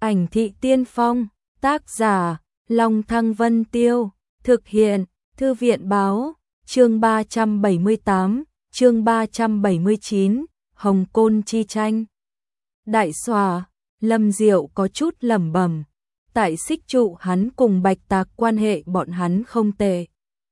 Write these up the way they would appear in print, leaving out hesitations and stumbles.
Ảnh thị tiên phong, tác giả, Long Thăng Vân Tiêu, thực hiện, Thư viện báo, chương 378, chương 379, Hồng Côn chi tranh. Đại Xòa, Lâm Diệu có chút lẩm bẩm, tại Xích Trụ hắn cùng Bạch Tạc quan hệ bọn hắn không tệ.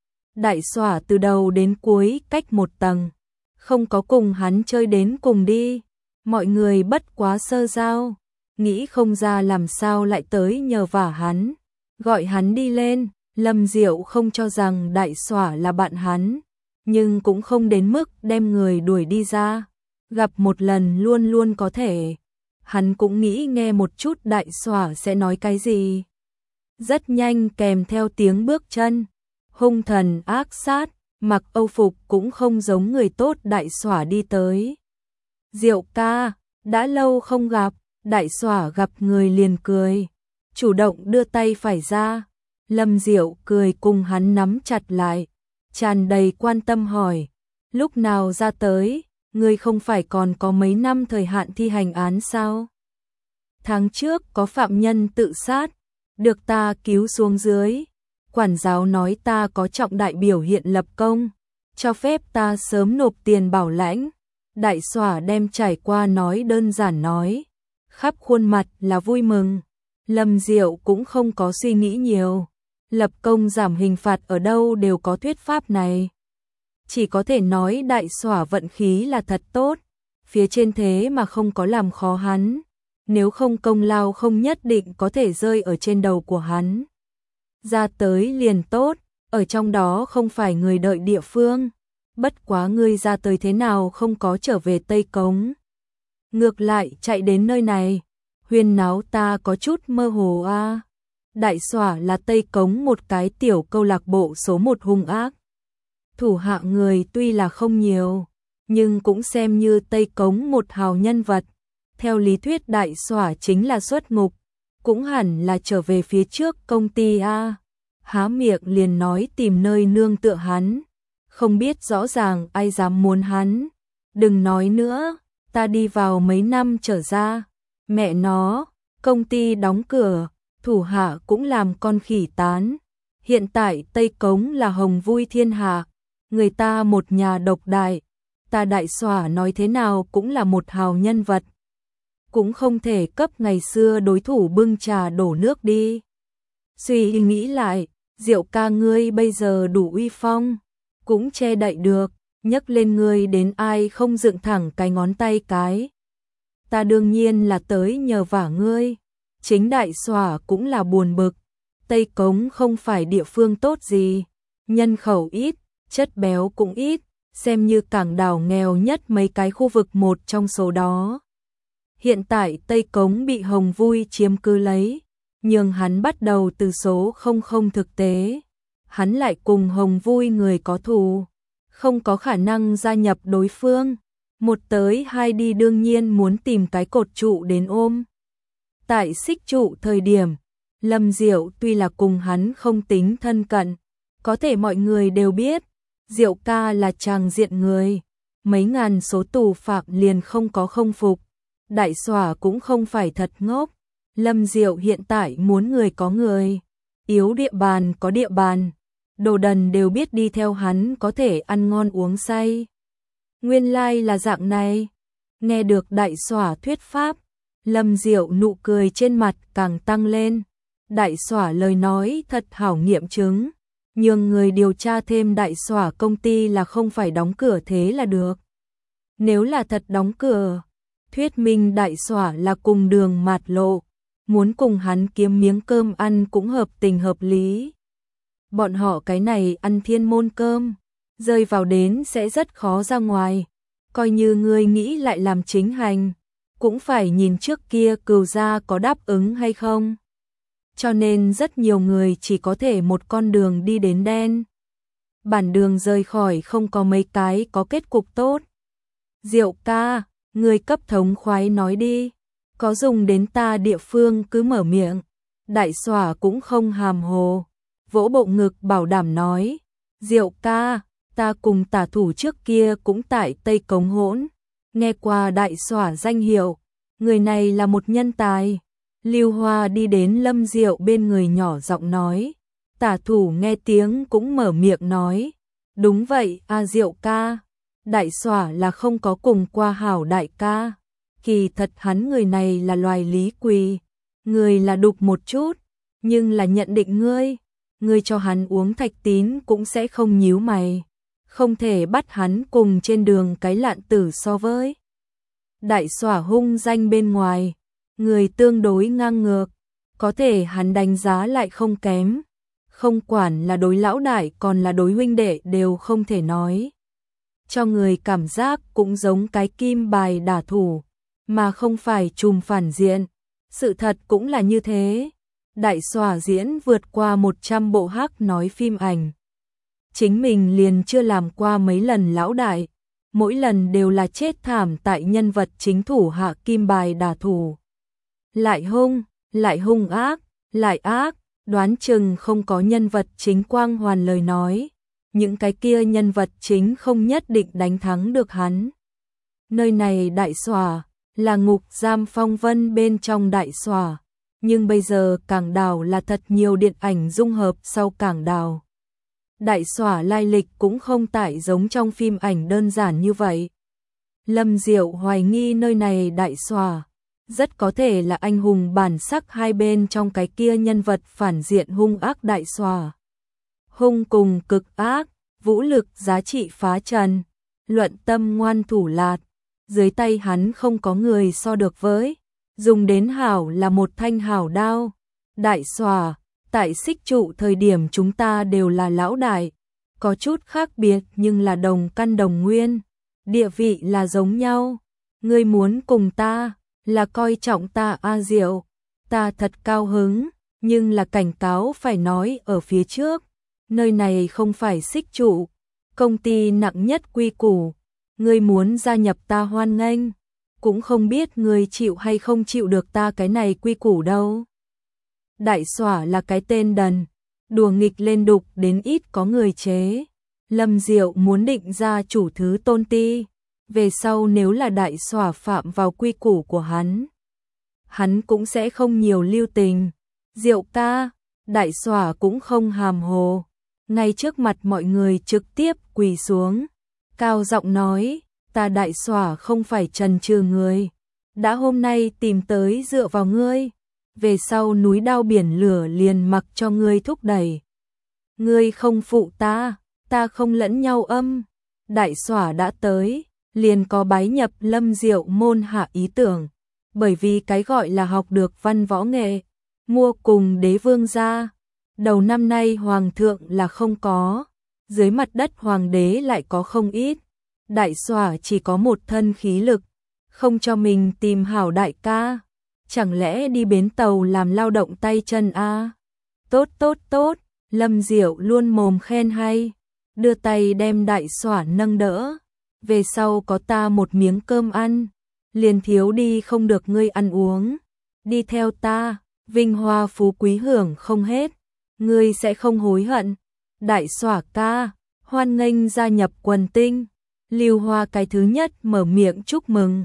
Đại Xòa từ đầu đến cuối cách một tầng, không có cùng hắn chơi đến cùng đi, mọi người bất quá sơ giao, nghĩ không ra làm sao lại tới nhờ vả hắn, gọi hắn đi lên. Lâm Diệu không cho rằng Đại Xòa là bạn hắn, nhưng cũng không đến mức đem người đuổi đi ra, gặp một lần luôn luôn có thể. Hắn cũng nghĩ nghe một chút Đại Xòa sẽ nói cái gì. Rất nhanh kèm theo tiếng bước chân, hung thần ác sát, mặc âu phục cũng không giống người tốt Đại Xòa đi tới. Diệu ca, đã lâu không gặp. Đại Xòa gặp người liền cười, chủ động đưa tay phải ra. Lâm Diệu cười cùng hắn nắm chặt lại, tràn đầy quan tâm hỏi, lúc nào ra tới, ngươi không phải còn có mấy năm thời hạn thi hành án sao? Tháng trước có phạm nhân tự sát, được ta cứu xuống dưới, quản giáo nói ta có trọng đại biểu hiện lập công, cho phép ta sớm nộp tiền bảo lãnh. Đại Xòa đem trải qua nói đơn giản nói, khắp khuôn mặt là vui mừng. Lâm Diệu cũng không có suy nghĩ nhiều, lập công giảm hình phạt ở đâu đều có thuyết pháp này. Chỉ có thể nói Đại Xòa vận khí là thật tốt, phía trên thế mà không có làm khó hắn, nếu không công lao không nhất định có thể rơi ở trên đầu của hắn. Ra tới liền tốt, ở trong đó không phải người đợi địa phương, bất quá ngươi ra tới thế nào không có trở về Tây Cống. Ngược lại chạy đến nơi này, huyên náo ta có chút mơ hồ a. Đại Xòa là Tây Cống một cái tiểu câu lạc bộ số một hung ác. Thủ hạ người tuy là không nhiều, nhưng cũng xem như Tây Cống một hào nhân vật. Theo lý thuyết Đại Xòa chính là xuất ngục, cũng hẳn là trở về phía trước công ty a. Há miệng liền nói tìm nơi nương tựa hắn, không biết rõ ràng ai dám muốn hắn. Đừng nói nữa, ta đi vào mấy năm trở ra, mẹ nó, công ty đóng cửa, thủ hạ cũng làm con khỉ tán. Hiện tại Tây Cống là hồng vui thiên hạ, người ta một nhà độc đại, ta Đại Xòa nói thế nào cũng là một hào nhân vật, cũng không thể cấp ngày xưa đối thủ bưng trà đổ nước đi. Suy nghĩ lại, Diệu ca ngươi bây giờ đủ uy phong, cũng che đậy được, nhấc lên ngươi đến ai không dựng thẳng cái ngón tay cái. Ta đương nhiên là tới nhờ vả ngươi. Chính Đại Xòa cũng là buồn bực, Tây Cống không phải địa phương tốt gì, nhân khẩu ít, chất béo cũng ít, xem như cảng đảo nghèo nhất mấy cái khu vực một trong số đó. Hiện tại Tây Cống bị Hồng Vui chiếm cứ lấy, nhưng hắn bắt đầu từ số 00 thực tế, hắn lại cùng Hồng Vui người có thù, không có khả năng gia nhập đối phương, một tới hai đi đương nhiên muốn tìm cái cột trụ đến ôm. Tại Xích Trụ thời điểm, Lâm Diệu tuy là cùng hắn không tính thân cận, có thể mọi người đều biết, Diệu ca là tràng diện người, mấy ngàn số tù phạm liền không có không phục. Đại Xòa cũng không phải thật ngốc, Lâm Diệu hiện tại muốn người có người, yếu địa bàn có địa bàn, đồ đần đều biết đi theo hắn có thể ăn ngon uống say. Nguyên lai là dạng này, nghe được Đại Xòa thuyết pháp, Lâm Diệu nụ cười trên mặt càng tăng lên. Đại Xòa lời nói thật hảo nghiệm chứng, nhưng người điều tra thêm Đại Xòa công ty là không phải đóng cửa thế là được. Nếu là thật đóng cửa, thuyết minh Đại Xòa là cùng đường mạt lộ, muốn cùng hắn kiếm miếng cơm ăn cũng hợp tình hợp lý. Bọn họ cái này ăn thiên môn cơm, rơi vào đến sẽ rất khó ra ngoài, coi như người nghĩ lại làm chính hành, cũng phải nhìn trước kia Cừu gia có đáp ứng hay không. Cho nên rất nhiều người chỉ có thể một con đường đi đến đen. Bản đường rời khỏi không có mấy cái có kết cục tốt. Diệu ca, người cấp thống khoái nói đi, có dùng đến ta địa phương cứ mở miệng. Đại Xòa cũng không hàm hồ, vỗ bộ ngực bảo đảm nói, Diệu ca, ta cùng tả thủ trước kia cũng tại Tây Cống hỗn, nghe qua Đại Xòa danh hiệu, người này là một nhân tài. Lưu Hoa đi đến Lâm Diệu bên người nhỏ giọng nói. Tả thủ nghe tiếng cũng mở miệng nói. Đúng vậy, Diệu ca. Đại xỏa là không có cùng qua hảo đại ca. Kỳ thật hắn người này là loài lý quỳ. Người là đục một chút, nhưng là nhận định ngươi cho hắn uống thạch tín cũng sẽ không nhíu mày. Không thể bắt hắn cùng trên đường cái lạn tử so với. Đại xỏa hung danh bên ngoài, người tương đối ngang ngược, có thể hắn đánh giá lại không kém. Không quản là đối lão đại còn là đối huynh đệ đều không thể nói. Cho người cảm giác cũng giống cái kim bài đả thủ, mà không phải trùm phản diện. Sự thật cũng là như thế. Đại xỏa diễn vượt qua 100 bộ hắc nói phim ảnh. Chính mình liền chưa làm qua mấy lần lão đại. Mỗi lần đều là chết thảm tại nhân vật chính thủ hạ kim bài đả thủ. Lại hung ác, lại ác, đoán chừng không có nhân vật chính quang hoàn lời nói. Những cái kia nhân vật chính không nhất định đánh thắng được hắn. Nơi này đại xỏa là ngục giam phong vân bên trong đại xỏa, nhưng bây giờ cảng đảo là thật nhiều điện ảnh dung hợp sau cảng đảo. Đại xỏa lai lịch cũng không tại giống trong phim ảnh đơn giản như vậy. Lâm Diệu hoài nghi nơi này đại xỏa rất có thể là anh hùng bản sắc hai bên trong cái kia nhân vật phản diện hung ác đại xỏa. Hung cùng cực ác, vũ lực giá trị phá trần, luận tâm ngoan thủ lạt. Dưới tay hắn không có người so được với, dùng đến hảo là một thanh hảo đao. Đại xỏa, tại xích trụ thời điểm chúng ta đều là lão đại, có chút khác biệt nhưng là đồng căn đồng nguyên, địa vị là giống nhau. Ngươi muốn cùng ta, là coi trọng ta Diệu, ta thật cao hứng, nhưng là cảnh cáo phải nói ở phía trước, nơi này không phải xích trụ, công ty nặng nhất quy củ. Ngươi muốn gia nhập ta hoan nghênh, cũng không biết ngươi chịu hay không chịu được ta cái này quy củ đâu. Đại xỏa là cái tên đần, đùa nghịch lên đục đến ít có người chế. Lâm Diệu muốn định ra chủ thứ tôn ti, về sau nếu là đại xỏa phạm vào quy củ của hắn cũng sẽ không nhiều lưu tình. Diệu ca, đại xỏa cũng không hàm hồ, ngay trước mặt mọi người trực tiếp quỳ xuống. Cao giọng nói, ta đại xỏa không phải trần trừ người, đã hôm nay tìm tới dựa vào ngươi, về sau núi đao biển lửa liền mặc cho ngươi thúc đẩy. Ngươi không phụ ta không lẫn nhau âm. Đại xỏa đã tới, liền có bái nhập Lâm Diệu môn hạ ý tưởng, bởi vì cái gọi là học được văn võ nghệ, mua cùng đế vương gia. Đầu năm nay hoàng thượng là không có, dưới mặt đất hoàng đế lại có không ít. Đại xỏa chỉ có một thân khí lực, không cho mình tìm hảo đại ca, chẳng lẽ đi bến tàu làm lao động tay chân a? Tốt, Lâm Diệu luôn mồm khen hay, đưa tay đem đại xỏa nâng đỡ. Về sau có ta một miếng cơm ăn, liền thiếu đi không được ngươi ăn uống. Đi theo ta, vinh hoa phú quý hưởng không hết, ngươi sẽ không hối hận. Đại xỏa ca, hoan nghênh gia nhập quần tinh. Lưu Hoa cái thứ nhất mở miệng chúc mừng.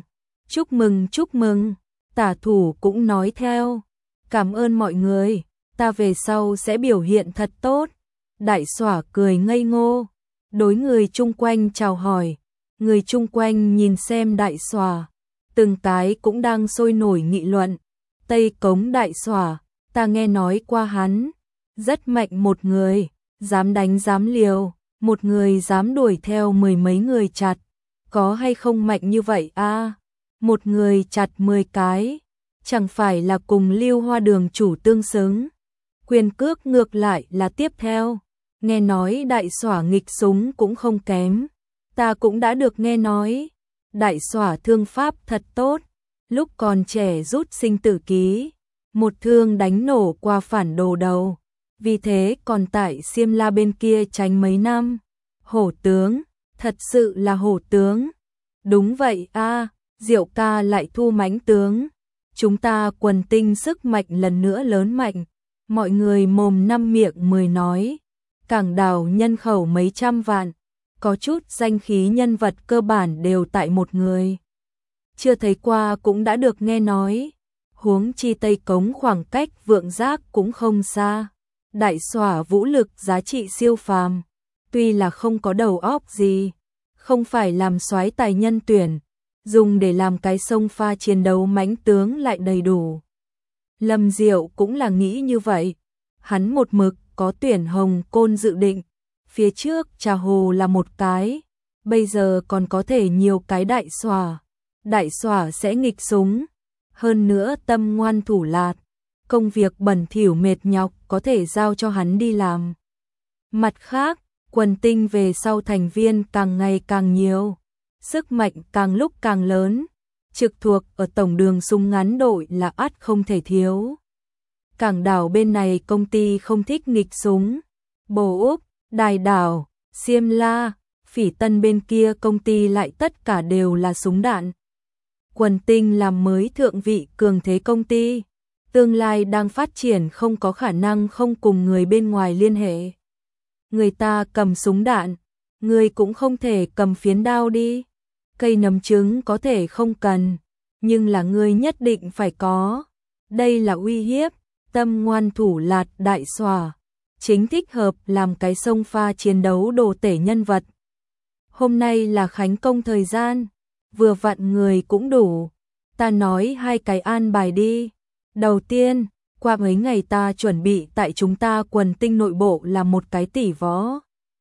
Chúc mừng. Tả thủ cũng nói theo. Cảm ơn mọi người, ta về sau sẽ biểu hiện thật tốt. Đại xỏa cười ngây ngô, đối người chung quanh chào hỏi. Người chung quanh nhìn xem đại xỏa, từng cái cũng đang sôi nổi nghị luận. Tây Cống đại xỏa, ta nghe nói qua hắn, rất mạnh một người, dám đánh dám liều, một người dám đuổi theo mười mấy người chặt, có hay không mạnh như vậy a? Một người chặt 10 cái, chẳng phải là cùng Lưu Hoa đường chủ tương xứng. Quyền cước ngược lại là tiếp theo, nghe nói đại xỏa nghịch súng cũng không kém, ta cũng đã được nghe nói. Đại xỏa thương pháp thật tốt, lúc còn trẻ rút sinh tử ký, một thương đánh nổ qua phản đồ đầu, vì thế còn tại Xiêm La bên kia tránh mấy năm. Hổ tướng, thật sự là hổ tướng. Đúng vậy a, Diệu ca lại thu mãnh tướng. Chúng ta quần tinh sức mạnh lần nữa lớn mạnh. Mọi người mồm năm miệng 10 nói. Cảng đảo nhân khẩu mấy trăm vạn, có chút danh khí nhân vật cơ bản đều tại một người. Chưa thấy qua cũng đã được nghe nói. Huống chi Tây Cống khoảng cách Vượng Giác cũng không xa. Đại Xỏa vũ lực giá trị siêu phàm, tuy là không có đầu óc gì, không phải làm soái tài nhân tuyển, dùng để làm cái sông pha chiến đấu mãnh tướng lại đầy đủ. Lâm Diệu cũng là nghĩ như vậy, hắn một mực có tuyển Hồng Côn dự định, phía trước Trà Hồ là một cái, bây giờ còn có thể nhiều cái Đại Xỏa sẽ nghịch súng, hơn nữa tâm ngoan thủ lạt, công việc bẩn thỉu mệt nhọc có thể giao cho hắn đi làm. Mặt khác, quần tinh về sau thành viên càng ngày càng nhiều, sức mạnh càng lúc càng lớn, trực thuộc ở tổng đường súng ngắn đội là ắt không thể thiếu. Cảng đảo bên này công ty không thích nghịch súng, Bồ Úc, Đài Đảo, Xiêm La, Phỉ Tân bên kia công ty lại tất cả đều là súng đạn. Quần tinh làm mới thượng vị cường thế công ty, tương lai đang phát triển không có khả năng không cùng người bên ngoài liên hệ. Người ta cầm súng đạn, người cũng không thể cầm phiến đao đi. Cây nấm trứng có thể không cần, nhưng là người nhất định phải có. Đây là uy hiếp, tâm ngoan thủ lạt Đại Xỏa, chính thích hợp làm cái sông pha chiến đấu đồ tể nhân vật. Hôm nay là khánh công thời gian, vừa vặn người cũng đủ, ta nói hai cái an bài đi. Đầu tiên, qua mấy ngày ta chuẩn bị tại chúng ta quần tinh nội bộ là một cái tỷ võ.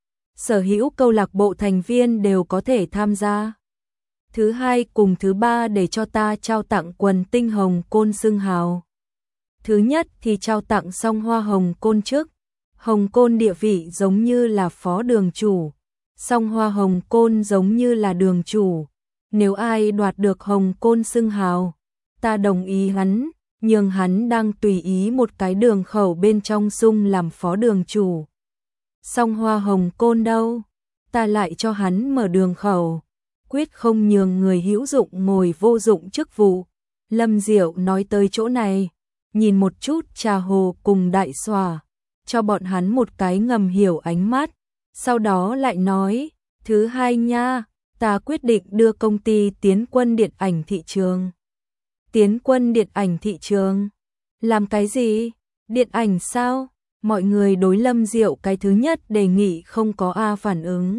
Sở hữu câu lạc bộ thành viên đều có thể tham gia. Thứ hai cùng thứ ba để cho ta trao tặng quần tinh Hồng Côn xưng hào. Thứ nhất thì trao tặng song hoa Hồng Côn trước. Hồng Côn địa vị giống như là phó đường chủ, song hoa Hồng Côn giống như là đường chủ. Nếu ai đoạt được Hồng Côn xưng hào, ta đồng ý hắn, nhưng hắn đang tùy ý một cái đường khẩu bên trong sung làm phó đường chủ. Song hoa Hồng Côn đâu, ta lại cho hắn mở đường khẩu, quyết không nhường người hữu dụng ngồi vô dụng chức vụ. Lâm Diệu nói tới chỗ này, nhìn một chút Trà Hồ cùng Đại Xỏa, cho bọn hắn một cái ngầm hiểu ánh mắt, sau đó lại nói, thứ hai nha, ta quyết định đưa công ty tiến quân điện ảnh thị trường. Tiến quân điện ảnh thị trường? Làm cái gì? Điện ảnh sao? Mọi người đối Lâm Diệu cái thứ nhất đề nghị không có phản ứng.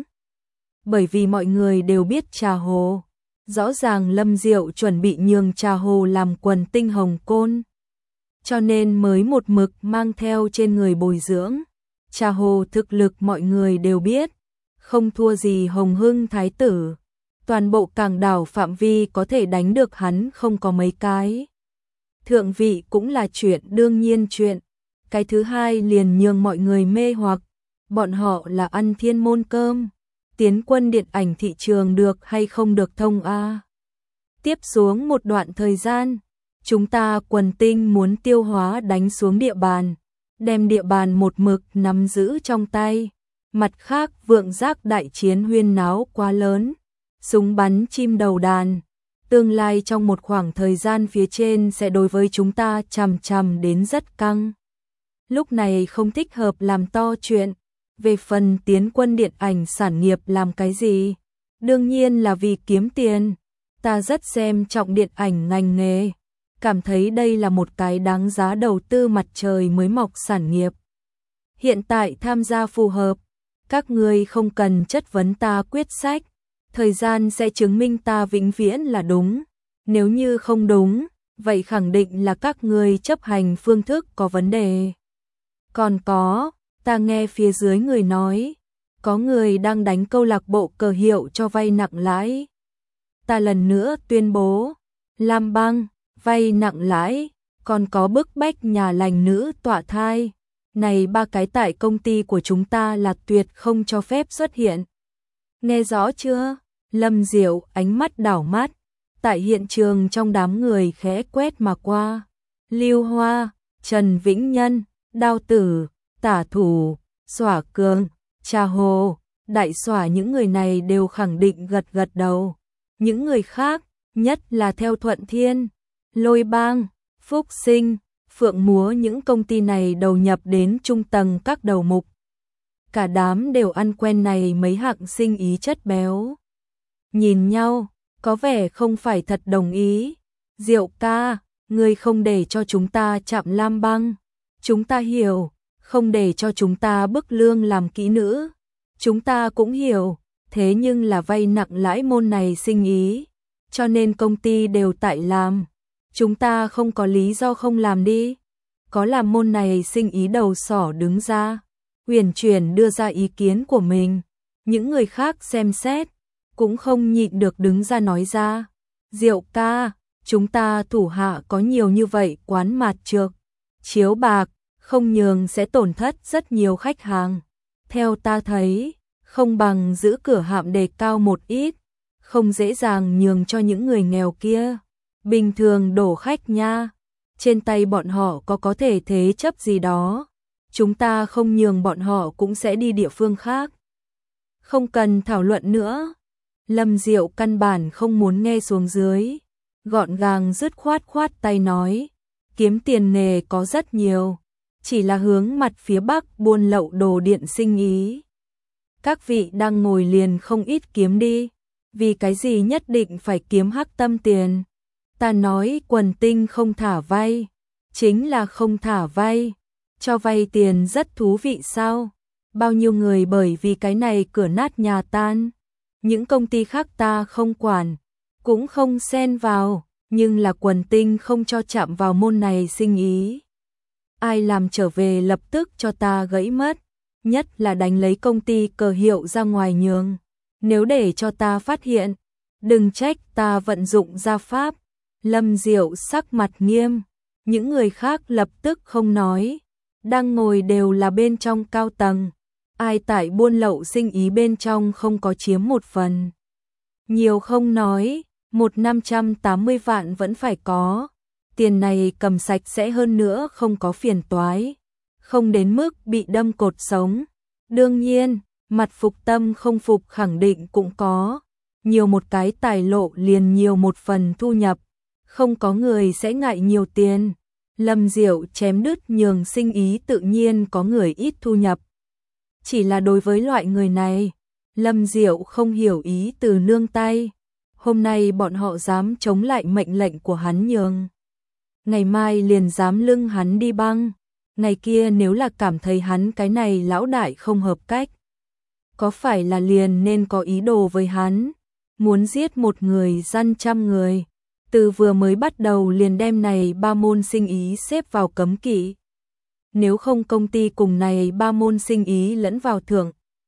Bởi vì mọi người đều biết Trà Hồ. Rõ ràng Lâm Diệu chuẩn bị nhường Trà Hồ làm quần tinh Hồng Côn. Cho nên mới một mực mang theo trên người bồi dưỡng. Trà Hồ thực lực mọi người đều biết. Không thua gì Hồng Hưng Thái tử. Toàn bộ cảng đảo phạm vi có thể đánh được hắn không có mấy cái. Thượng vị cũng là chuyện đương nhiên chuyện. Cái thứ hai liền nhường mọi người mê hoặc. Bọn họ là ăn thiên môn cơm. Tiến quân điện ảnh thị trường được hay không được thông a? Tiếp xuống một đoạn thời gian, chúng ta quần tinh muốn tiêu hóa đánh xuống địa bàn, đem địa bàn một mực nắm giữ trong tay. Mặt khác Vượng Giác đại chiến huyên náo quá lớn, súng bắn chim đầu đàn, tương lai trong một khoảng thời gian phía trên sẽ đối với chúng ta chằm chằm đến rất căng. Lúc này không thích hợp làm to chuyện. Về phần tiến quân điện ảnh sản nghiệp làm cái gì? Đương nhiên là vì kiếm tiền. Ta rất xem trọng điện ảnh ngành nghề, cảm thấy đây là một cái đáng giá đầu tư mặt trời mới mọc sản nghiệp. Hiện tại tham gia phù hợp, các ngươi không cần chất vấn ta quyết sách, thời gian sẽ chứng minh ta vĩnh viễn là đúng. Nếu như không đúng, vậy khẳng định là các ngươi chấp hành phương thức có vấn đề. Còn có, ta nghe phía dưới người nói, có người đang đánh câu lạc bộ cờ hiệu cho vay nặng lãi. Ta lần nữa tuyên bố, Lam Bang, vay nặng lãi, còn có bức bách nhà lành nữ tọa thai. Này ba cái tại công ty của chúng ta là tuyệt không cho phép xuất hiện. Nghe rõ chưa? Lâm Diệu ánh mắt đảo mắt, tại hiện trường trong đám người khẽ quét mà qua. Lưu Hoa, Trần Vĩnh Nhân, Đao Tử, Tả Thủ, Xỏa Cường, Trà Hồ, Đại Xỏa, những người này đều khẳng định gật gật đầu. Những người khác, nhất là theo Thuận Thiên, Lôi Bang, Phúc Sinh, Phượng Múa, những công ty này đầu nhập đến trung tầng các đầu mục. Cả đám đều ăn quen này mấy hạng sinh ý chất béo. Nhìn nhau, có vẻ không phải thật đồng ý. Diệu ca, Ngươi không để cho chúng ta chạm lam băng. Chúng ta hiểu, không để cho chúng ta bức lương làm kỹ nữ. Chúng ta cũng hiểu, thế nhưng là vay nặng lãi môn này sinh ý. Cho nên công ty đều tại làm. Chúng ta không có lý do không làm đi. Có làm môn này sinh ý đầu sỏ đứng ra. Huyền chuyển đưa ra ý kiến của mình. Những người khác xem xét, cũng không nhịn được đứng ra nói ra. Diệu ca, chúng ta thủ hạ có nhiều như vậy quán mạt trược, chiếu bạc, không nhường sẽ tổn thất rất nhiều khách hàng. Theo ta thấy, không bằng giữ cửa hạm đề cao một ít, không dễ dàng nhường cho những người nghèo kia. Bình thường đổ khách nha, trên tay bọn họ có thể thế chấp gì đó. Chúng ta không nhường bọn họ cũng sẽ đi địa phương khác. Không cần thảo luận nữa. Lâm Diệu căn bản không muốn nghe xuống dưới. Gọn gàng dứt khoát tay nói. Kiếm tiền nghề có rất nhiều. Chỉ là hướng mặt phía Bắc buôn lậu đồ điện sinh ý. Các vị đang ngồi liền không ít kiếm đi. Vì cái gì nhất định phải kiếm hắc tâm tiền. Ta nói Quần Tinh không thả vay. Chính là không thả vay. Cho vay tiền rất thú vị sao? Bao nhiêu người bởi vì cái này cửa nát nhà tan. Những công ty khác ta không quản, cũng không xen vào, nhưng là Quần Tinh không cho chạm vào môn này sinh ý. Ai làm trở về lập tức cho ta gãy mất, nhất là đánh lấy công ty cờ hiệu ra ngoài nhường. Nếu để cho ta phát hiện, đừng trách ta vận dụng gia pháp. Lâm Diệu sắc mặt nghiêm, những người khác lập tức không nói. Đang ngồi đều là bên trong cao tầng. Ai tại buôn lậu sinh ý bên trong không có chiếm một phần. Nhiều không nói, 1.580 vạn vẫn phải có. Tiền này cầm sạch sẽ hơn nữa không có phiền toái. Không đến mức bị đâm cột sống. Đương nhiên, mặt phục tâm không phục khẳng định cũng có. Nhiều một cái tài lộ liền nhiều một phần thu nhập. Không có người sẽ ngại nhiều tiền. Lâm Diệu chém đứt nhường sinh ý tự nhiên có người ít thu nhập. Chỉ là đối với loại người này, Lâm Diệu không hiểu ý từ nương tay. Hôm nay bọn họ dám chống lại mệnh lệnh của hắn nhường. Ngày mai liền dám lưng hắn đi băng. Ngày kia nếu là cảm thấy hắn cái này lão đại không hợp cách. Có phải là liền nên có ý đồ với hắn. Muốn giết một người dăn trăm người. Từ vừa mới bắt đầu liền đem này ba môn sinh ý xếp vào cấm kỵ. Nếu không công ty cùng này ba môn sinh ý lẫn vào thưởng.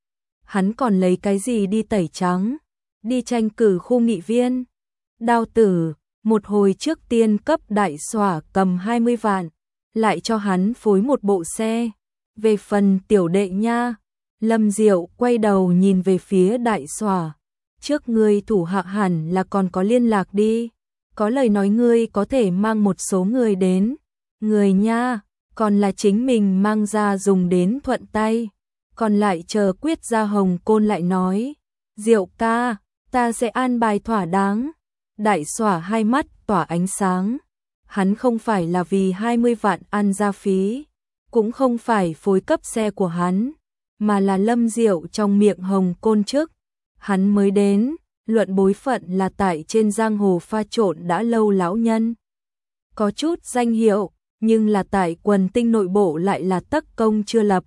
Hắn còn lấy cái gì đi tẩy trắng, đi tranh cử khu nghị viên. Đao Tử, một hồi trước tiên cấp đại xỏa cầm 20 vạn, lại cho hắn phối một bộ xe. Về phần tiểu đệ nha, Lâm Diệu quay đầu nhìn về phía đại xỏa. Trước ngươi thủ hạ hẳn là còn có liên lạc đi. Có lời nói ngươi có thể mang một số người đến. Người nha, còn là chính mình mang ra dùng đến thuận tay. Còn lại chờ quyết ra Hồng Côn lại nói. Diệu ca, ta sẽ an bài thỏa đáng. Đại xỏa hai mắt tỏa ánh sáng. Hắn không phải là vì 20 vạn ăn ra phí. Cũng không phải phối cấp xe của hắn. Mà là Lâm Diệu trong miệng Hồng Côn trước. Hắn mới đến. Luận bối phận là tại trên giang hồ pha trộn đã lâu lão nhân. Có chút danh hiệu, nhưng là tại Quần Tinh nội bộ lại là tất công chưa lập.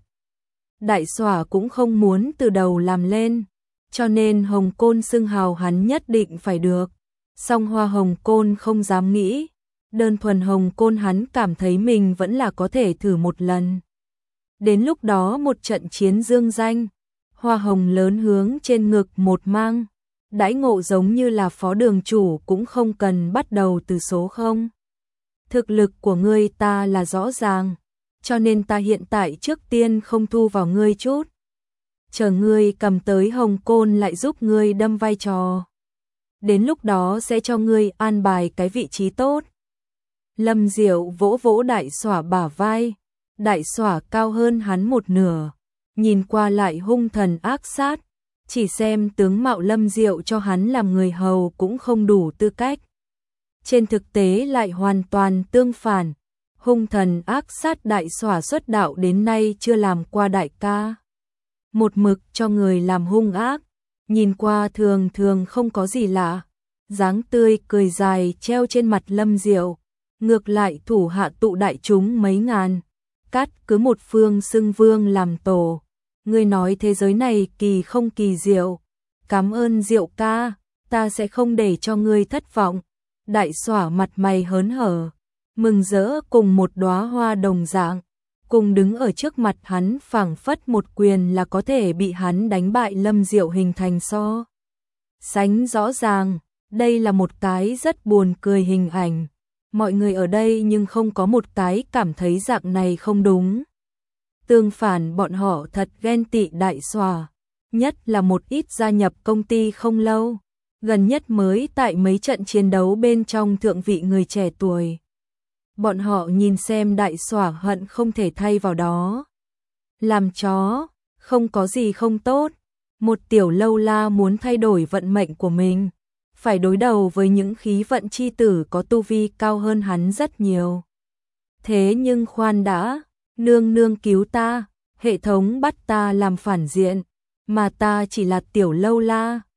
Đại xỏa cũng không muốn từ đầu làm lên, cho nên Hồng Côn xưng hào hắn nhất định phải được. Song Hoa Hồng Côn không dám nghĩ, đơn thuần Hồng Côn hắn cảm thấy mình vẫn là có thể thử một lần. Đến lúc đó một trận chiến dương danh, hoa hồng lớn hướng trên ngực một mang. Đãi ngộ giống như là phó đường chủ cũng không cần bắt đầu từ số 0. Thực lực của ngươi ta là rõ ràng, cho nên ta hiện tại trước tiên không thu vào ngươi chút. Chờ ngươi cầm tới Hồng Côn lại giúp ngươi đâm vai trò. Đến lúc đó sẽ cho ngươi an bài cái vị trí tốt. Lâm Diệu vỗ vỗ đại xỏa bả vai, đại xỏa cao hơn hắn một nửa, nhìn qua lại hung thần ác sát. Chỉ xem tướng mạo Lâm Diệu cho hắn làm người hầu cũng không đủ tư cách. Trên thực tế lại hoàn toàn tương phản. Hung thần ác sát đại xỏa xuất đạo đến nay chưa làm qua đại ca. Một mực cho người làm hung ác. Nhìn qua thường thường không có gì lạ. Dáng tươi cười dài treo trên mặt Lâm Diệu. ngược lại thủ hạ tụ đại chúng mấy ngàn, cát cứ một phương xưng vương làm tổ. Ngươi nói thế giới này kỳ không kỳ diệu, cảm ơn Diệu ca, ta sẽ không để cho ngươi thất vọng. Đại Xỏa mặt mày hớn hở, mừng rỡ cùng một đóa hoa đồng dạng, cùng đứng ở trước mặt hắn phảng phất một quyền là có thể bị hắn đánh bại. Lâm Diệu hình thành so sánh rõ ràng, đây là một cái rất buồn cười hình ảnh. Mọi người ở đây nhưng không có một cái cảm thấy dạng này không đúng. Tương phản bọn họ thật ghen tị Đại Xòa, nhất là một ít gia nhập công ty không lâu, gần nhất mới tại mấy trận chiến đấu bên trong thượng vị người trẻ tuổi. Bọn họ nhìn xem Đại Xòa hận không thể thay vào đó. Làm chó, không có gì không tốt, một tiểu lâu la muốn thay đổi vận mệnh của mình, phải đối đầu với những khí vận chi tử có tu vi cao hơn hắn rất nhiều. Thế nhưng khoan đã, nương nương cứu ta, hệ thống bắt ta làm phản diện, mà ta chỉ là tiểu lâu la,